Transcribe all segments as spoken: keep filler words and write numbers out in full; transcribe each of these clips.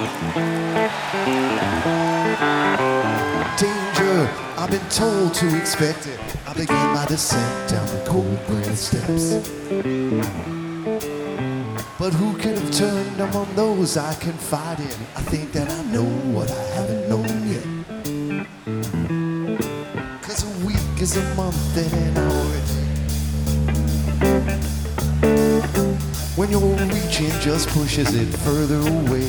Danger, I've been told to expect it. I begin my descent down the cold granite steps. But who could have turned among those I confide in? I think that I know what I haven't known yet. Cause a week is a month and an hour a day. When your reaching just pushes it further away.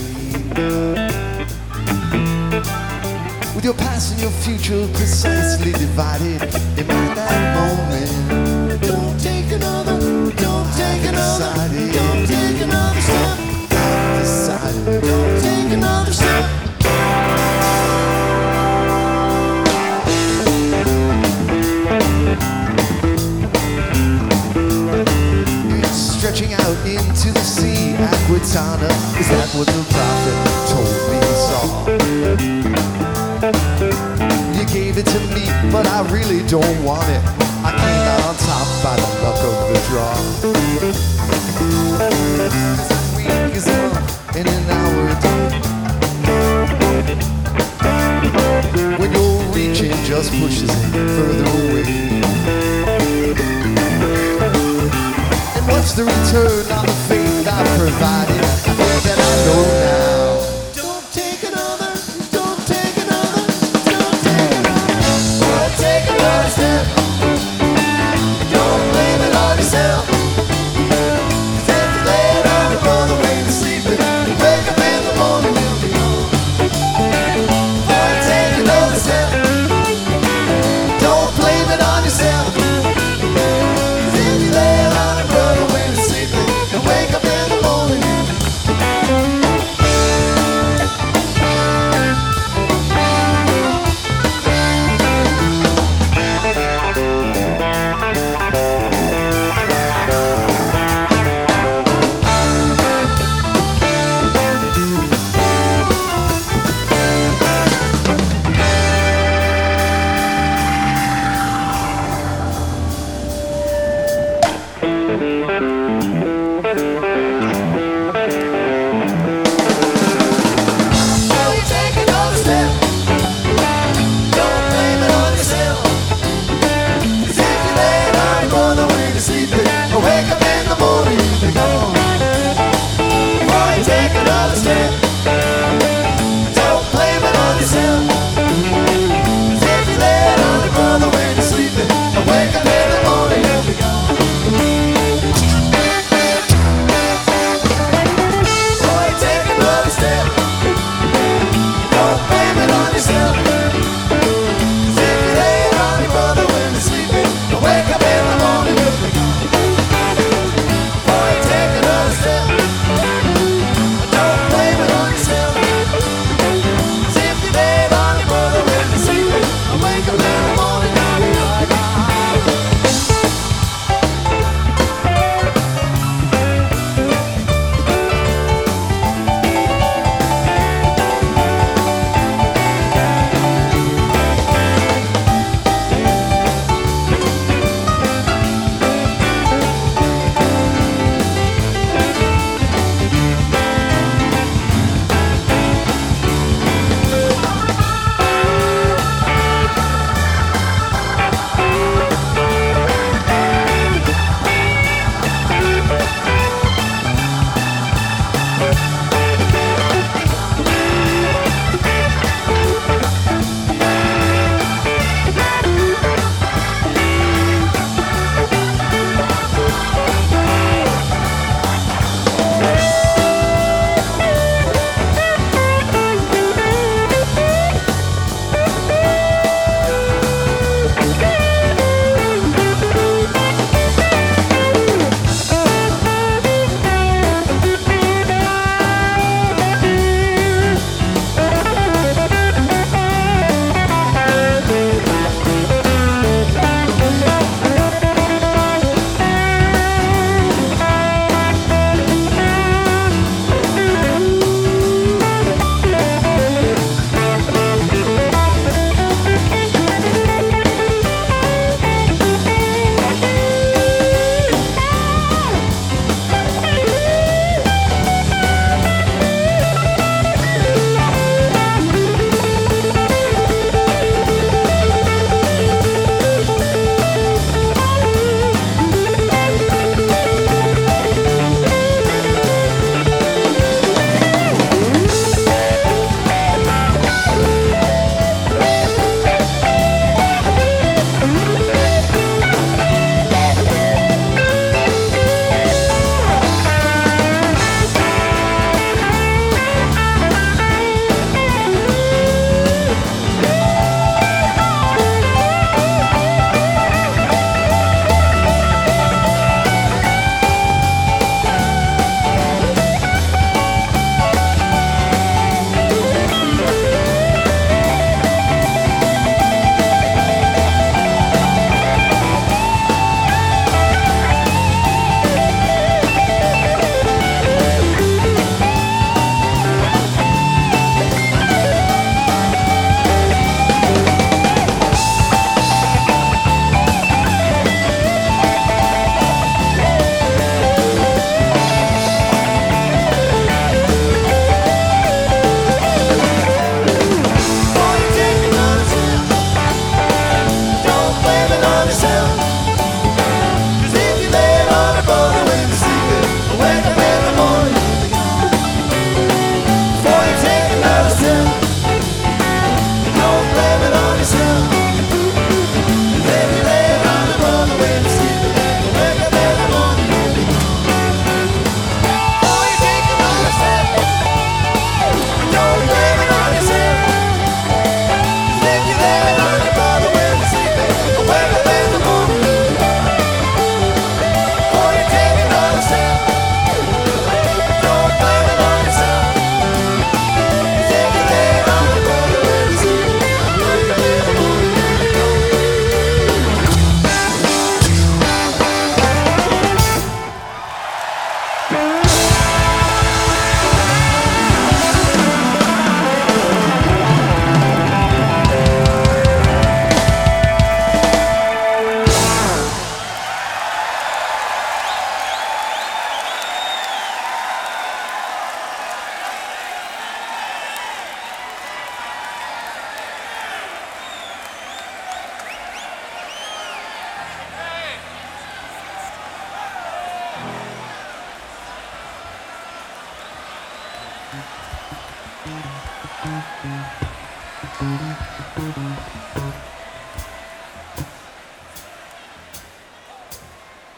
With your past and your future precisely divided, in that moment, don't take another, don't take another, don't take another step. I decided, don't take another step. Stretching out into the sea, Aquitana, is that what the prophet told me he saw? You gave it to me, but I really don't want it. I came out on top by the luck of the draw. Cause a week is a month and an hour a day. When your reaching just pushes it further away. What's the return on the faith I provided? I think that I know now. Don't take another, don't take another, don't take another. Don't take another step. Don't blame it on yourself. 'Cause if you lay it